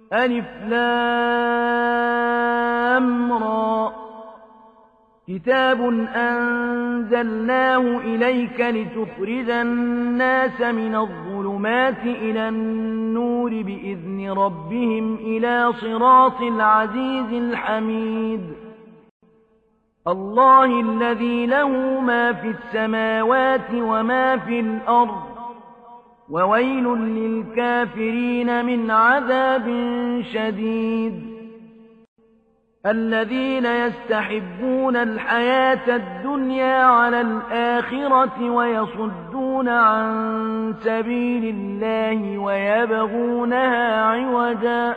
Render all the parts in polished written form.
ألف لام را كتاب أنزلناه إليك لتخرج الناس من الظلمات إلى النور بإذن ربهم إلى صراط العزيز الحميد الله الذي له ما في السماوات وما في الأرض وويل للكافرين من عذاب شديد الذين يستحبون الحياة الدنيا على الآخرة ويصدون عن سبيل الله ويبغونها عوجا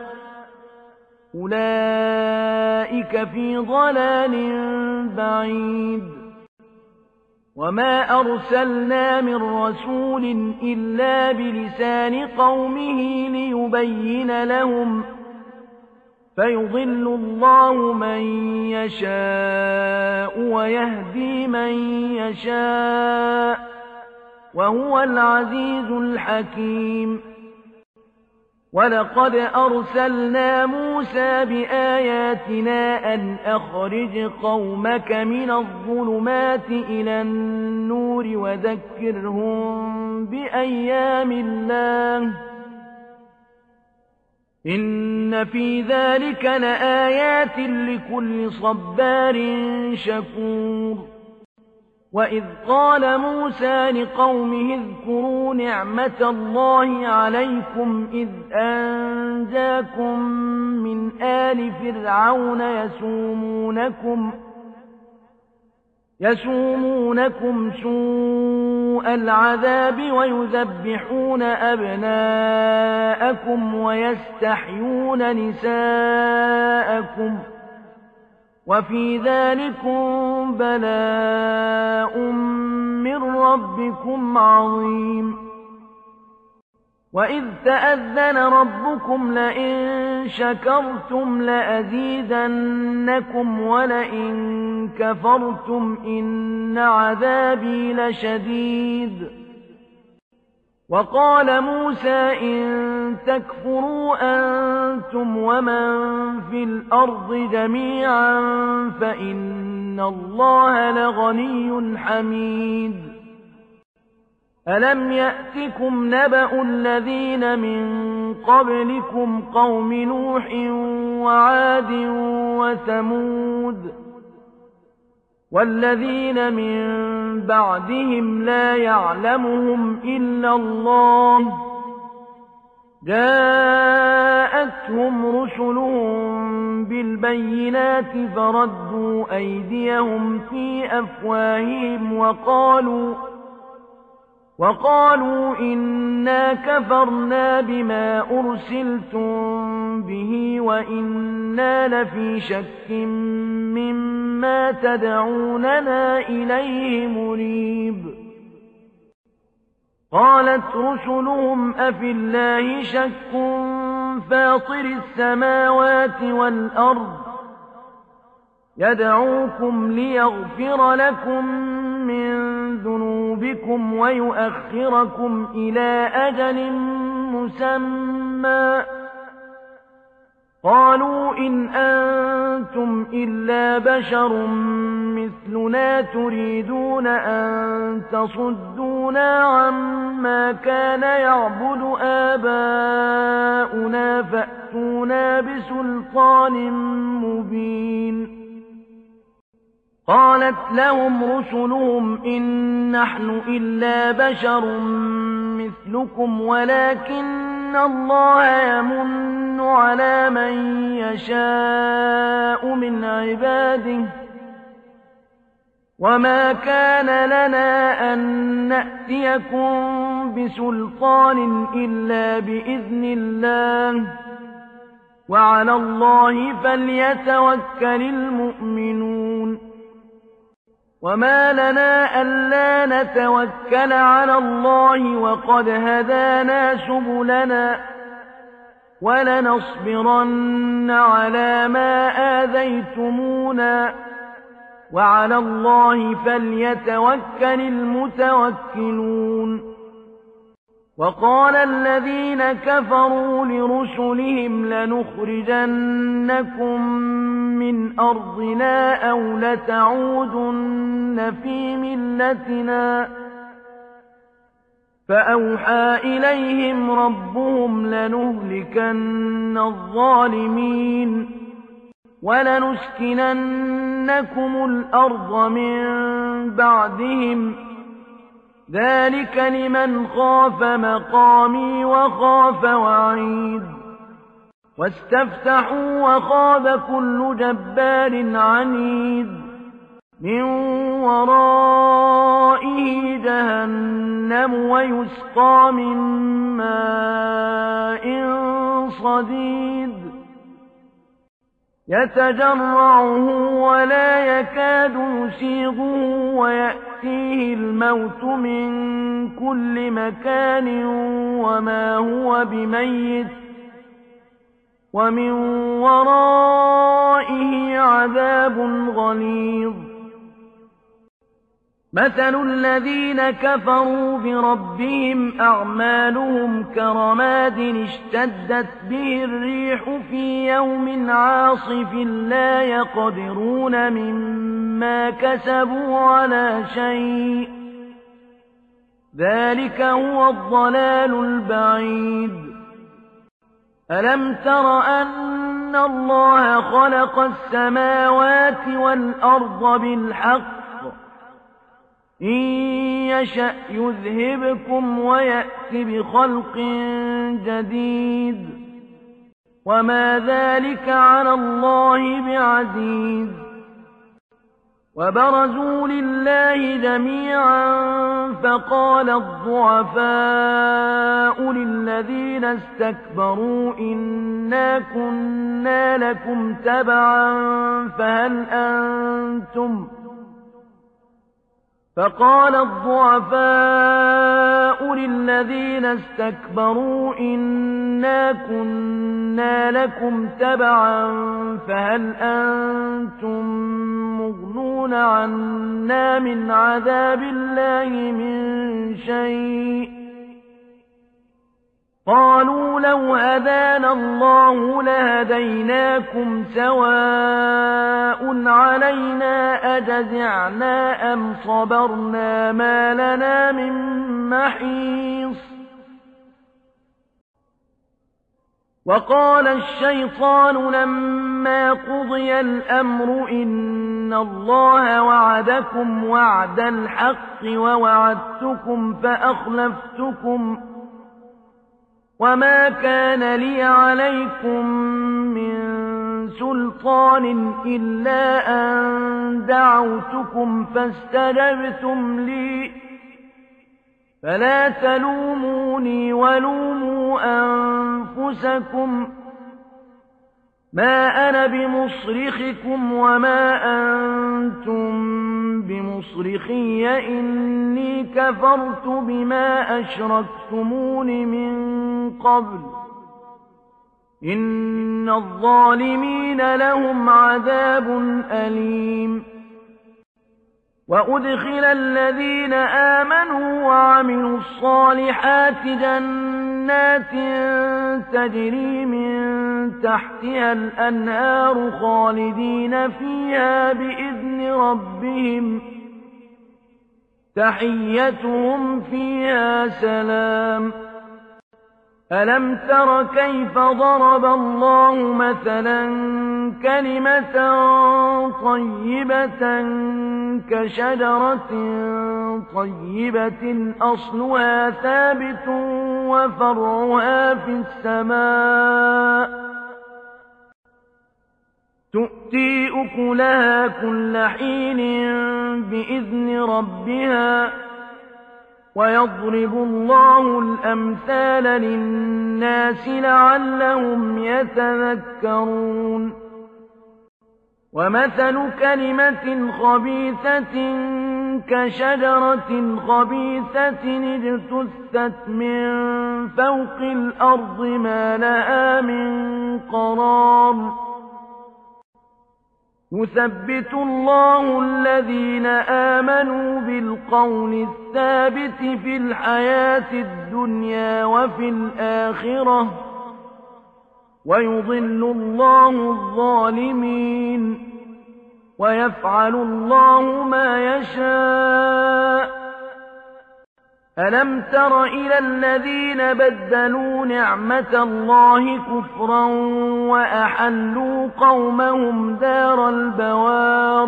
أولئك في ضلال بعيد وما أرسلنا من رسول إلا بلسان قومه ليبين لهم فيضل الله من يشاء ويهدي من يشاء وهو العزيز الحكيم ولقد أرسلنا موسى بآياتنا أن أخرج قومك من الظلمات إلى النور وذكرهم بأيام الله إن في ذلك لآيات لكل صبار شكور وإذ قال موسى لقومه اذكروا نعمة الله عليكم إذ أنجاكم من آل فرعون يسومونكم سوء العذاب ويذبحون أبناءكم ويستحيون نساءكم وفي ذلكم بلاء من ربكم عظيم وإذ تأذن ربكم لئن شكرتم لأزيدنكم ولئن كفرتم إن عذابي لشديد وقال موسى إن تكفروا أنتم ومن في الأرض جميعا فإن الله لغني حميد ألم يأتكم نبأ الذين من قبلكم قوم نوح وعاد وثمود والذين من بعدهم لا يعلمهم إلا الله جاءتهم رسلهم بالبينات فردوا أيديهم في أفواههم وقالوا إنا كفرنا بما أرسلتم به وإنا لفي شك مما تدعوننا إليه مريب قالت رسلهم أفي الله شك فاطر السماوات والأرض يدعوكم ليغفر لكم من ذنوبكم ويؤخركم إلى أجل مسمى قالوا إن أنتم إلا بشر مثلنا تريدون أن تصدونا عما كان يعبد آباؤنا فأتونا بسلطان مبين قالت لهم رسلهم إن نحن إلا بشر مثلكم ولكن الله يمن على من يشاء من عباده وما كان لنا أن نأتيكم بسلطان إلا بإذن الله وعلى الله فليتوكل المؤمنون وما لنا ألا نتوكل على الله وقد هدانا سبلنا ولنصبرن على ما آذيتمونا وعلى الله فليتوكل المتوكلون وقال الذين كفروا لرسلهم لنخرجنكم من أرضنا أو لتعودن في ملتنا فأوحى إليهم ربهم لنهلكن الظالمين ولنسكننكم الأرض من بعدهم ذلك لمن خاف مقامي وخاف وعيد واستفتحوا وخاب كل جبار عنيد من ورائه جهنم ويسقى من ماء صديد يتجرعه ولا يكاد يسيغه ويأتيه الموت من كل مكان وما هو بميت ومن ورائه عذاب غليظ مثل الذين كفروا بربهم أعمالهم كرماد اشتدت به الريح في يوم عاصف لا يقدرون مما كسبوا على شيء ذلك هو الضلال البعيد ألم تر أن الله خلق السماوات والأرض بالحق إن يشأ يذهبكم ويأت بخلق جديد وما ذلك على الله بعزيز وبرزوا لله جميعا فقال الضعفاء للذين استكبروا إنا كنا لكم تبعا فقال الضعفاء للذين استكبروا إنا كنا لكم تبعا فهل أنتم مغنون عنا من عذاب الله من شيء قالوا لو هدانا الله لهديناكم سواء علينا أجزعنا أم صبرنا ما لنا من محيص وقال الشيطان لما قضي الأمر إن الله وعدكم وعد الحق ووعدتكم فأخلفتكم وما كان لي عليكم من سلطان إلا أن دعوتكم فاستجبتم لي فلا تلوموني ولوموا أنفسكم ما أنا بمصرخكم وما أنتم بمصرخي إني كفرت بما أشركتمون من قبل إن الظالمين لهم عذاب أليم وأدخل الذين آمنوا وعملوا الصالحات جنات تجري من تحتها الأنهار خالدين فيها بإذن ربهم تحيتهم فيها سلام ألم تر كيف ضرب الله مثلا كلمة طيبة كشجرة طيبة أصلها ثابت وفرعها في السماء تؤتي أكلها كل حين بإذن ربها ويضرب الله الأمثال للناس لعلهم يتذكرون ومثل كلمة خبيثة كشجرة خبيثة اجتثت من فوق الأرض ما لها من قرار يثبت الله الذين آمنوا بالقول الثابت في الحياة الدنيا وفي الآخرة ويضل الله الظالمين ويفعل الله ما يشاء. ألم تر إلى الذين بدلوا نعمة الله كفرا وأحلوا قومهم دار البوار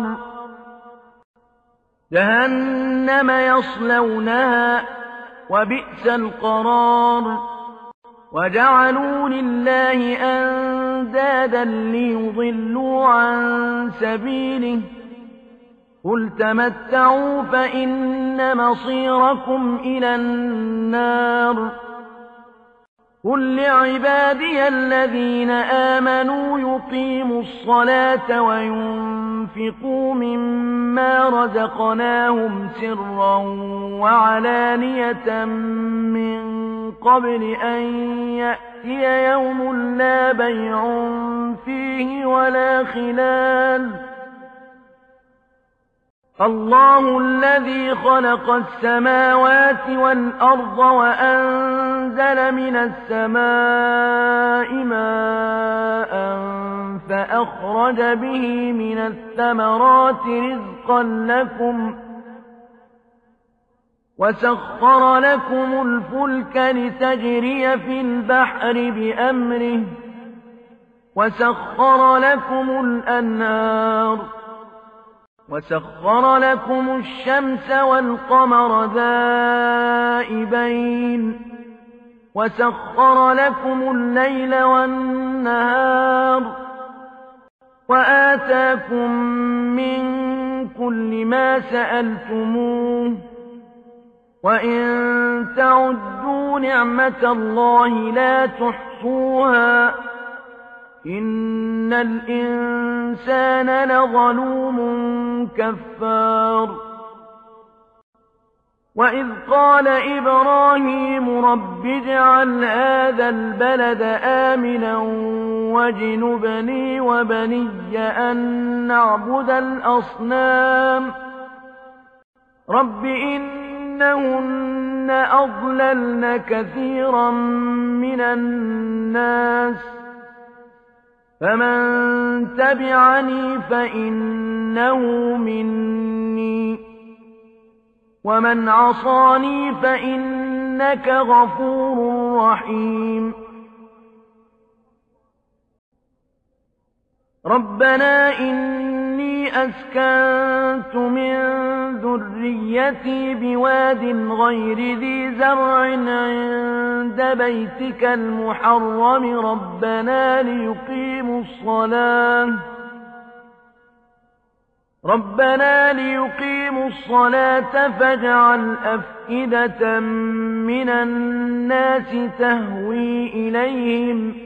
جهنم يصلونها وبئس القرار وجعلوا لله أندادا ليضلوا عن سبيله قل تمتعوا فإن مصيركم إلى النار قل لعبادي الذين آمنوا يقيموا الصلاة وينفقوا مما رزقناهم سرا وعلانية من قبل أن يأتي يوم لا بيع فيه ولا خلال الله الذي خلق السماوات والأرض وأنزل من السماء ماء فأخرج به من الثمرات رزقا لكم وسخر لكم الفلك لتجري في البحر بأمره وسخر لكم الأنهار وسخر لكم الشمس والقمر دائبين وسخر لكم الليل والنهار وآتاكم من كل ما سألتموه وإن تعدوا نعمة الله لا تحصوها إن الإنسان لظلوم كفار وإذ قال إبراهيم رب اجعل هذا البلد آمنا واجنبني وبني أن نعبد الأصنام رب إنهن أضللن كثيرا من الناس فمن تبعني فإنه مني ومن عصاني فإنك غفور رحيم ربنا إني أسكنت من ذريتي بواد غير ذي زرع عند بيتك المحرم ربنا ليقيموا الصلاة فاجعل أفئدة من الناس تهوي إليهم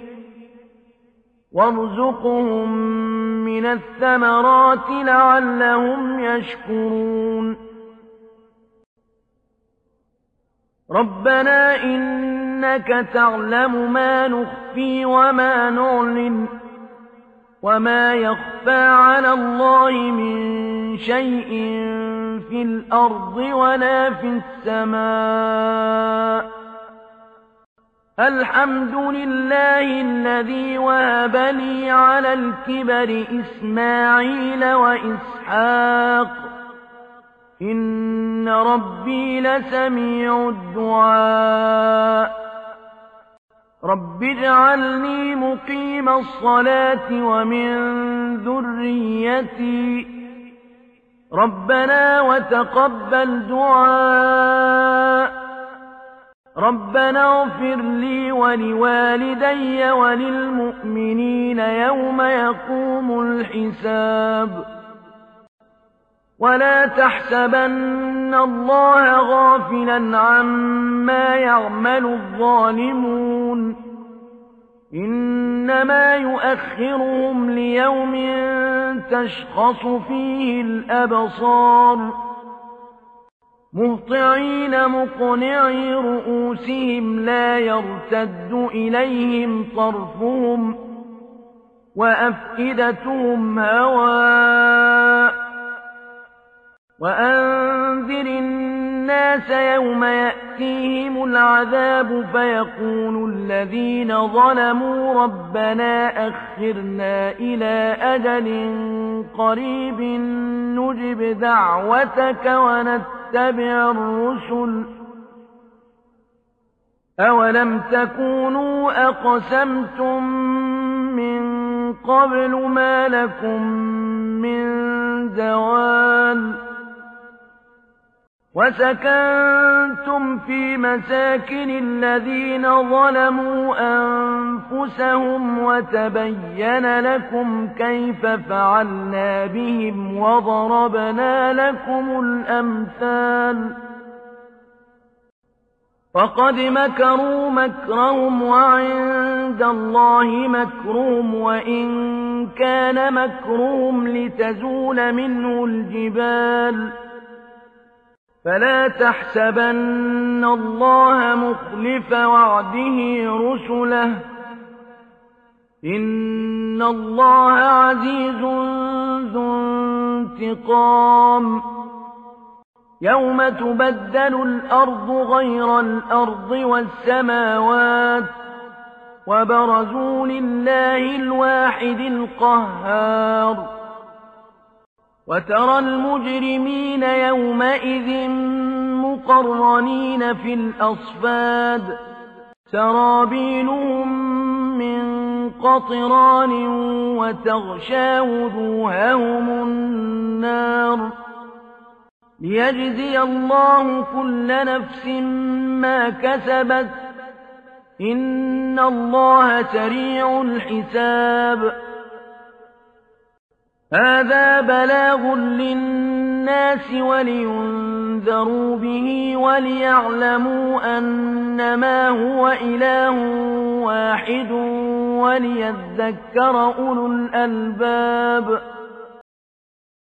وارزقهم من الثمرات لعلهم يشكرون ربنا إنك تعلم ما نخفي وما نعلن وما يخفى على الله من شيء في الأرض ولا في السماء الحمد لله الذي وهب لي على الكبر إسماعيل وإسحاق إن ربي لسميع الدعاء رب اجعلني مقيم الصلاة ومن ذريتي ربنا وتقبل دعاء ربنا اغفر لي ولوالدي وللمؤمنين يوم يقوم الحساب ولا تحسبن الله غافلا عما يعمل الظالمون إنما يؤخرهم ليوم تشخص فيه الأبصار مهطعين مقنعي رؤوسهم لا يرتد إليهم طرفهم وأفئدتهم هواء وأنذر الناس يوم يأتيهم العذاب فيقول الذين ظلموا ربنا أخرنا إلى أجل قريب نجب دعوتك ونتبع الرسل أولم تكونوا أقسمتم من قبل ما لكم من زوال وسكنتم في مساكن الذين ظلموا أنفسهم وتبين لكم كيف فعلنا بهم وضربنا لكم الأمثال وقد مكروا مكرهم وعند الله مكرهم وإن كان مكرهم لتزول منه الجبال فلا تحسبن الله مخلف وعده رسله إن الله عزيز ذو انتقام يوم تبدل الأرض غير الأرض والسماوات وبرزوا لله الواحد القهار وترى المجرمين يومئذ مقرنين في الأصفاد سرابيلهم من قطران وتغشى وجوههم النار ليجزي الله كل نفس ما كسبت إن الله سريع الحساب هذا بلاغ للناس ولينذروا به وليعلموا أنما هو إله واحد وليذكر أولو الألباب